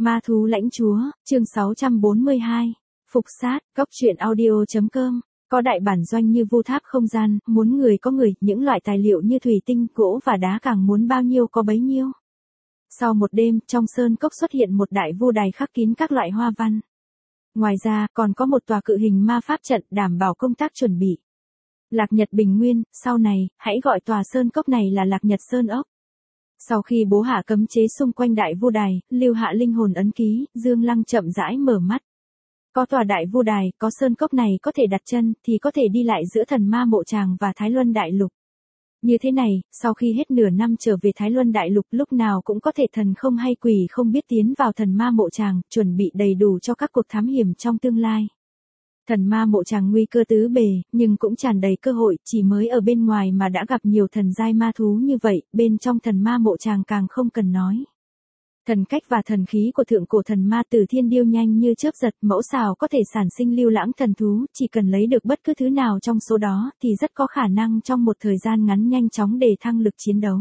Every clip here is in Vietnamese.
Ma thú lãnh chúa, chương 642. Phục sát, góc truyện audio.com. Có đại bản doanh như vu tháp không gian, muốn người có người, những loại tài liệu như thủy tinh, gỗ và đá càng muốn bao nhiêu có bấy nhiêu. Sau một đêm, trong sơn cốc xuất hiện một đại vu đài khắc kín các loại hoa văn. Ngoài ra, còn có một tòa cự hình ma pháp trận đảm bảo công tác chuẩn bị. Lạc Nhật Bình Nguyên, sau này, hãy gọi tòa sơn cốc này là Lạc Nhật Sơn ốc. Sau khi bố hạ cấm chế xung quanh đại vu đài, lưu hạ linh hồn ấn ký, Dương Lăng chậm rãi mở mắt. Có tòa đại vu đài, có sơn cốc này có thể đặt chân, thì có thể đi lại giữa thần ma mộ tràng và Thái Luân Đại Lục. Như thế này, sau khi hết nửa năm trở về Thái Luân Đại Lục lúc nào cũng có thể thần không hay quỷ không biết tiến vào thần ma mộ tràng, chuẩn bị đầy đủ cho các cuộc thám hiểm trong tương lai. Thần ma mộ tràng nguy cơ tứ bề, nhưng cũng tràn đầy cơ hội, chỉ mới ở bên ngoài mà đã gặp nhiều thần giai ma thú như vậy, bên trong thần ma mộ tràng càng không cần nói. Thần cách và thần khí của thượng cổ thần ma Từ Thiên Điêu nhanh như chớp giật, mẫu xào có thể sản sinh lưu lãng thần thú, chỉ cần lấy được bất cứ thứ nào trong số đó, thì rất có khả năng trong một thời gian ngắn nhanh chóng đề thăng lực chiến đấu.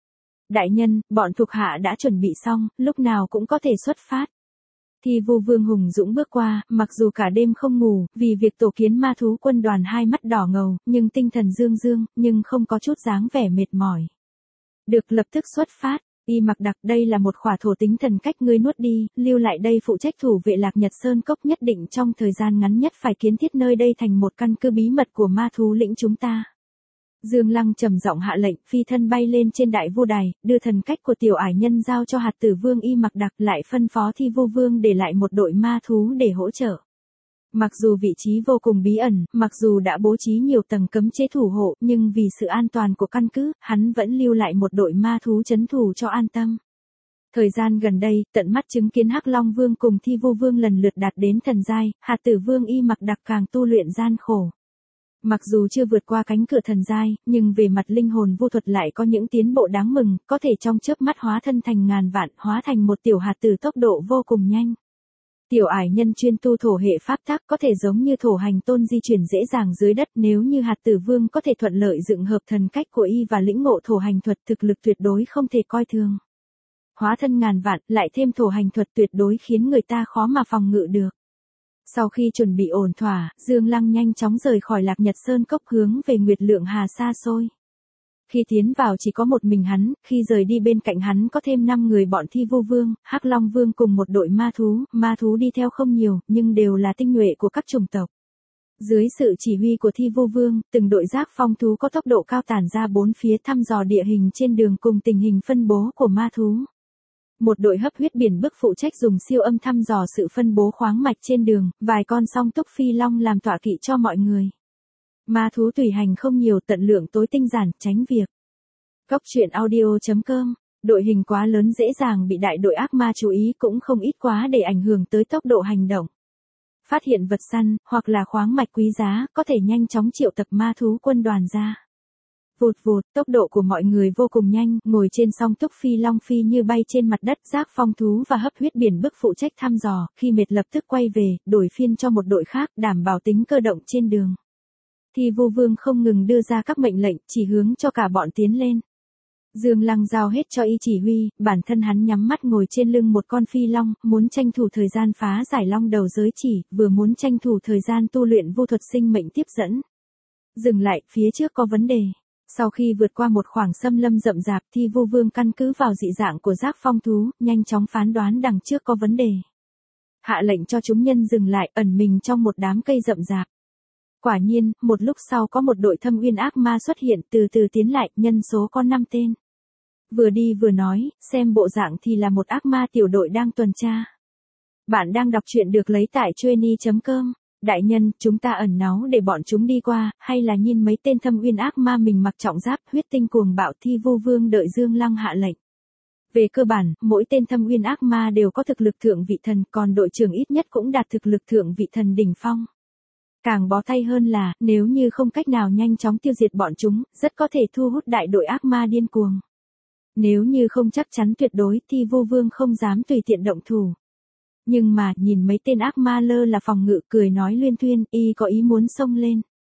Đại nhân, bọn thuộc hạ đã chuẩn bị xong, lúc nào cũng có thể xuất phát. Thi Vu Vương hùng dũng bước qua, mặc dù cả đêm không ngủ, vì việc tổ kiến ma thú quân đoàn hai mắt đỏ ngầu, nhưng tinh thần dương dương, nhưng không có chút dáng vẻ mệt mỏi. Được, lập tức xuất phát. Y Mặc Đặc, đây là một khỏa thổ tính thần cách ngươi nuốt đi, lưu lại đây phụ trách thủ vệ Lạc Nhật Sơn cốc, nhất định trong thời gian ngắn nhất phải kiến thiết nơi đây thành một căn cứ bí mật của ma thú lĩnh chúng ta. Dương Lăng trầm giọng hạ lệnh, phi thân bay lên trên đại vu đài, đưa thần cách của tiểu ải nhân giao cho hạt tử vương Y Mặc Đặc, lại phân phó Thi Vu Vương để lại một đội ma thú để hỗ trợ. Mặc dù vị trí vô cùng bí ẩn, mặc dù đã bố trí nhiều tầng cấm chế thủ hộ, nhưng vì sự an toàn của căn cứ, hắn vẫn lưu lại một đội ma thú trấn thủ cho an tâm. Thời gian gần đây, tận mắt chứng kiến Hắc Long Vương cùng Thi Vu Vương lần lượt đạt đến thần giai, hạt tử vương Y Mặc Đặc càng tu luyện gian khổ. Mặc dù chưa vượt qua cánh cửa thần giai, nhưng về mặt linh hồn vô thuật lại có những tiến bộ đáng mừng, có thể trong chớp mắt hóa thân thành ngàn vạn, hóa thành một tiểu hạt tử tốc độ vô cùng nhanh. Tiểu ải nhân chuyên tu thổ hệ pháp tắc, có thể giống như thổ hành tôn di chuyển dễ dàng dưới đất, nếu như hạt tử vương có thể thuận lợi dựng hợp thần cách của y và lĩnh ngộ thổ hành thuật, thực lực tuyệt đối không thể coi thường. Hóa thân ngàn vạn, lại thêm thổ hành thuật, tuyệt đối khiến người ta khó mà phòng ngự được. Sau khi chuẩn bị ổn thỏa, Dương Lăng nhanh chóng rời khỏi Lạc Nhật Sơn cốc hướng về Nguyệt Lượng Hà xa xôi. Khi tiến vào chỉ có một mình hắn, khi rời đi bên cạnh hắn có thêm 5 người bọn Thi Vu Vương, Hắc Long Vương cùng một đội ma thú đi theo không nhiều, nhưng đều là tinh nhuệ của các chủng tộc. Dưới sự chỉ huy của Thi Vu Vương, từng đội giác phong thú có tốc độ cao tản ra bốn phía thăm dò địa hình trên đường cùng tình hình phân bố của ma thú. Một đội hấp huyết biển bức phụ trách dùng siêu âm thăm dò sự phân bố khoáng mạch trên đường, vài con song túc phi long làm tọa kỵ cho mọi người. Ma thú tùy hành không nhiều, tận lượng tối tinh giản, tránh việc. Góc truyện audio.com. Đội hình quá lớn dễ dàng bị đại đội ác ma chú ý, cũng không ít quá để ảnh hưởng tới tốc độ hành động. Phát hiện vật săn, hoặc là khoáng mạch quý giá, có thể nhanh chóng triệu tập ma thú quân đoàn ra. Vụt vụt, tốc độ của mọi người vô cùng nhanh, ngồi trên song túc phi long phi như bay trên mặt đất, giác phong thú và hấp huyết biển bức phụ trách thăm dò, khi mệt lập tức quay về, đổi phiên cho một đội khác, đảm bảo tính cơ động trên đường. Thi Vu Vương không ngừng đưa ra các mệnh lệnh, chỉ hướng cho cả bọn tiến lên. Dương Lăng giao hết cho y chỉ huy, bản thân hắn nhắm mắt ngồi trên lưng một con phi long, muốn tranh thủ thời gian phá giải long đầu giới chỉ, vừa muốn tranh thủ thời gian tu luyện vô thuật sinh mệnh tiếp dẫn. Dừng lại, phía trước có vấn đề. Sau khi vượt qua một khoảng xâm lâm rậm rạp, Thi Vu Vương căn cứ vào dị dạng của giác phong thú, nhanh chóng phán đoán đằng trước có vấn đề. Hạ lệnh cho chúng nhân dừng lại, ẩn mình trong một đám cây rậm rạp. Quả nhiên, một lúc sau có một đội Thâm Uyên ác ma xuất hiện, từ từ tiến lại, nhân số có 5 tên. Vừa đi vừa nói, xem bộ dạng thì là một ác ma tiểu đội đang tuần tra. Bạn đang đọc truyện được lấy tại Chueny.com. Đại nhân, chúng ta ẩn náu để bọn chúng đi qua, hay là nhìn mấy tên Thâm Uyên ác ma mình mặc trọng giáp, huyết tinh cuồng bạo? Thi Vu Vương đợi Dương Lăng hạ lệnh. Về cơ bản, mỗi tên Thâm Uyên ác ma đều có thực lực thượng vị thần, còn đội trưởng ít nhất cũng đạt thực lực thượng vị thần đỉnh phong. Càng bó tay hơn là, nếu như không cách nào nhanh chóng tiêu diệt bọn chúng, rất có thể thu hút đại đội ác ma điên cuồng. Nếu như không chắc chắn tuyệt đối, Thi Vu Vương không dám tùy tiện động thủ. Nhưng mà, nhìn mấy tên ác ma lơ là phòng ngự, cười nói luyên thuyên, y có ý muốn xông lên.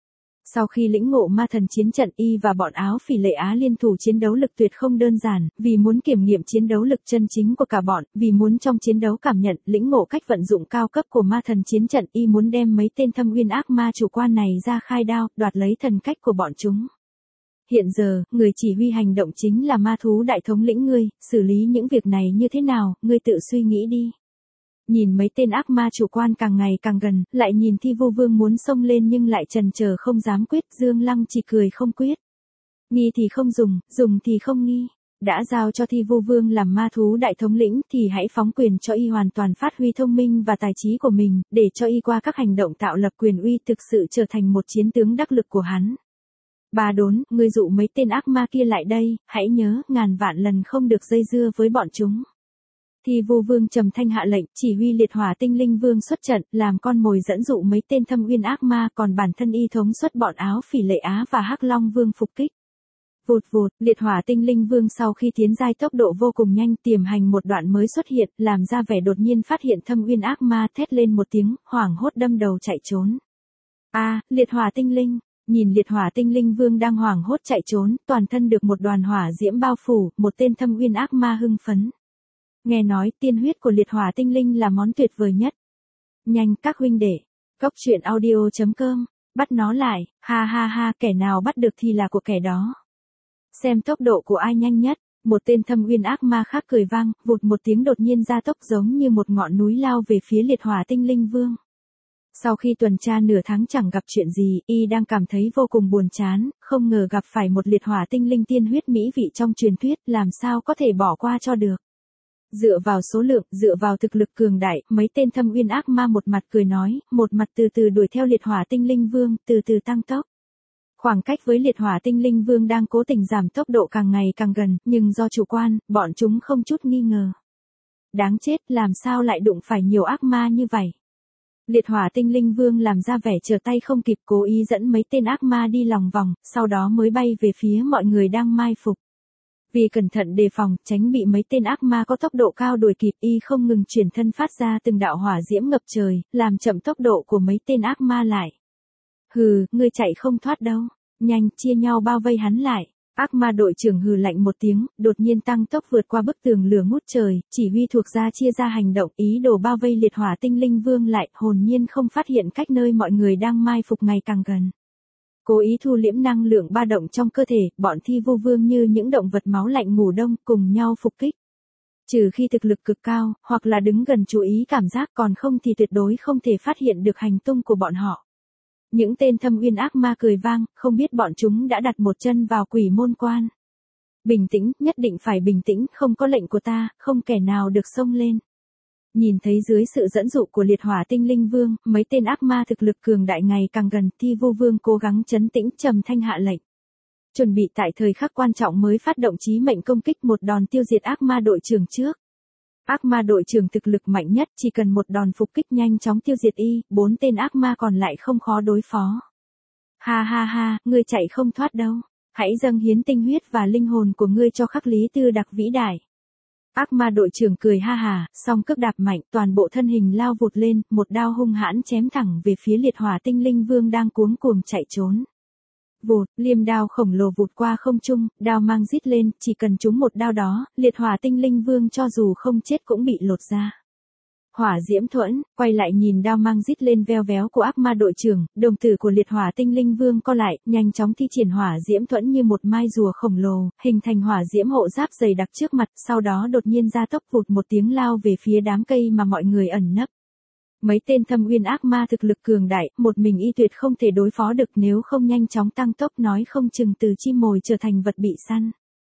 Sau khi lĩnh ngộ ma thần chiến trận, y và bọn Áo Phỉ Lệ Á liên thủ chiến đấu lực tuyệt không đơn giản, vì muốn kiểm nghiệm chiến đấu lực chân chính của cả bọn, vì muốn trong chiến đấu cảm nhận, lĩnh ngộ cách vận dụng cao cấp của ma thần chiến trận, y muốn đem mấy tên thâm uyên ác ma chủ quan này ra khai đao, đoạt lấy thần cách của bọn chúng. Hiện giờ, người chỉ huy hành động chính là ma thú đại thống lĩnh ngươi, xử lý những việc này như thế nào, ngươi tự suy nghĩ đi. Nhìn mấy tên ác ma chủ quan càng ngày càng gần, lại nhìn Thi Vu Vương muốn xông lên nhưng lại chần chờ không dám quyết, Dương Lăng chỉ cười không quyết. Nghi thì không dùng, dùng thì không nghi. Đã giao cho Thi Vu Vương làm ma thú đại thống lĩnh thì hãy phóng quyền cho y hoàn toàn phát huy thông minh và tài trí của mình, để cho y qua các hành động tạo lập quyền uy thực sự trở thành một chiến tướng đắc lực của hắn. Ba Đốn, ngươi dụ mấy tên ác ma kia lại đây, hãy nhớ, ngàn vạn lần không được dây dưa với bọn chúng. Thi Vu Vương trầm thanh hạ lệnh, chỉ huy liệt hỏa tinh linh vương xuất trận, làm con mồi dẫn dụ mấy tên thâm uyên ác ma, còn bản thân y thống xuất bọn Áo Phỉ Lệ Á và Hắc Long Vương phục kích. Vụt vụt, liệt hỏa tinh linh vương sau khi tiến giai tốc độ vô cùng nhanh, tiềm hành một đoạn mới xuất hiện, làm ra vẻ đột nhiên phát hiện thâm uyên ác ma, thét lên một tiếng, hoảng hốt đâm đầu chạy trốn. Liệt hỏa tinh linh. Nhìn liệt hỏa tinh linh vương đang hoảng hốt chạy trốn, toàn thân được một đoàn hỏa diễm bao phủ, một tên thâm uyên ác ma hưng phấn. Nghe nói tiên huyết của liệt hỏa tinh linh là món tuyệt vời nhất. Nhanh các huynh đệ. Cốc truyện audio.com. Bắt nó lại, ha ha ha, kẻ nào bắt được thì là của kẻ đó. Xem tốc độ của ai nhanh nhất. Một tên thâm uyên ác ma khác cười vang, vụt một tiếng đột nhiên ra tốc giống như một ngọn núi lao về phía liệt hỏa tinh linh vương. Sau khi tuần tra nửa tháng chẳng gặp chuyện gì, y đang cảm thấy vô cùng buồn chán, không ngờ gặp phải một liệt hỏa tinh linh tiên huyết mỹ vị trong truyền thuyết, làm sao có thể bỏ qua cho được. Dựa vào số lượng, dựa vào thực lực cường đại, mấy tên thâm uyên ác ma một mặt cười nói, một mặt từ từ đuổi theo liệt hỏa tinh linh vương, từ từ tăng tốc. Khoảng cách với liệt hỏa tinh linh vương đang cố tình giảm tốc độ càng ngày càng gần, nhưng do chủ quan, bọn chúng không chút nghi ngờ. Đáng chết, làm sao lại đụng phải nhiều ác ma như vậy? Liệt hỏa tinh linh vương làm ra vẻ trở tay không kịp, cố ý dẫn mấy tên ác ma đi lòng vòng, sau đó mới bay về phía mọi người đang mai phục. Vì cẩn thận đề phòng, tránh bị mấy tên ác ma có tốc độ cao đuổi kịp, y không ngừng chuyển thân phát ra từng đạo hỏa diễm ngập trời, làm chậm tốc độ của mấy tên ác ma lại. Hừ, ngươi chạy không thoát đâu. Nhanh, chia nhau bao vây hắn lại. Ác ma đội trưởng hừ lạnh một tiếng, đột nhiên tăng tốc vượt qua bức tường lửa ngút trời, chỉ huy thuộc ra chia ra hành động, ý đồ bao vây liệt hỏa tinh linh vương lại, hồn nhiên không phát hiện cách nơi mọi người đang mai phục ngày càng gần. Cố ý thu liễm năng lượng ba động trong cơ thể, bọn Thi Vu Vương như những động vật máu lạnh ngủ đông, cùng nhau phục kích. Trừ khi thực lực cực cao, hoặc là đứng gần chú ý cảm giác, còn không thì tuyệt đối không thể phát hiện được hành tung của bọn họ. Những tên thâm uyên ác ma cười vang, không biết bọn chúng đã đặt một chân vào quỷ môn quan. Bình tĩnh, nhất định phải bình tĩnh, không có lệnh của ta, không kẻ nào được xông lên. Nhìn thấy dưới sự dẫn dụ của liệt hỏa tinh linh vương, mấy tên ác ma thực lực cường đại ngày càng gần, Thi Vu Vương cố gắng trấn tĩnh, trầm thanh hạ lệnh. Chuẩn bị tại thời khắc quan trọng mới phát động chí mệnh công kích, một đòn tiêu diệt ác ma đội trưởng trước. Ác ma đội trưởng thực lực mạnh nhất, chỉ cần một đòn phục kích nhanh chóng tiêu diệt y, 4 tên ác ma còn lại không khó đối phó. Ha ha ha, ngươi chạy không thoát đâu. Hãy dâng hiến tinh huyết và linh hồn của ngươi cho Khắc Lý Tư Đặc vĩ đại. Ác ma đội trưởng cười ha hà, song cước đạp mạnh, toàn bộ thân hình lao vụt lên, một đao hung hãn chém thẳng về phía liệt hỏa tinh linh vương đang cuống cuồng chạy trốn. Vụt, liêm đao khổng lồ vụt qua không trung, đao mang rít lên, chỉ cần trúng một đao đó, liệt hỏa tinh linh vương cho dù không chết cũng bị lột ra. Hỏa diễm thuẫn, quay lại nhìn đao mang rít lên veo véo của ác ma đội trưởng, đồng tử của liệt hỏa tinh linh vương co lại, nhanh chóng thi triển hỏa diễm thuẫn như một mai rùa khổng lồ, hình thành hỏa diễm hộ giáp dày đặc trước mặt, sau đó đột nhiên ra tốc vụt một tiếng lao về phía đám cây mà mọi người ẩn nấp. Mấy tên thâm uyên ác ma thực lực cường đại, một mình y tuyệt không thể đối phó được, nếu không nhanh chóng tăng tốc nói không chừng từ chim mồi trở thành vật bị săn.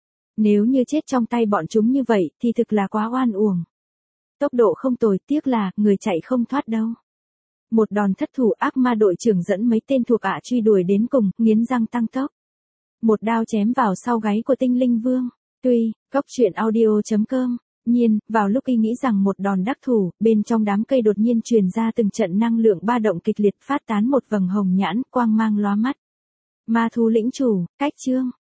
Nếu như chết trong tay bọn chúng như vậy, thì thực là quá oan uổng. Tốc độ không tồi, tiếc là, người chạy không thoát đâu. Một đòn thất thủ, ác ma đội trưởng dẫn mấy tên thuộc ả truy đuổi đến cùng, nghiến răng tăng tốc. Một đao chém vào sau gáy của tinh linh vương. Tuy, cốc truyện audio.com. Nhiên, vào lúc y nghĩ rằng một đòn đắc thủ, bên trong đám cây đột nhiên truyền ra từng trận năng lượng ba động kịch liệt, phát tán một vầng hồng nhãn, quang mang lóa mắt. Ma thú lĩnh chủ, cách chương.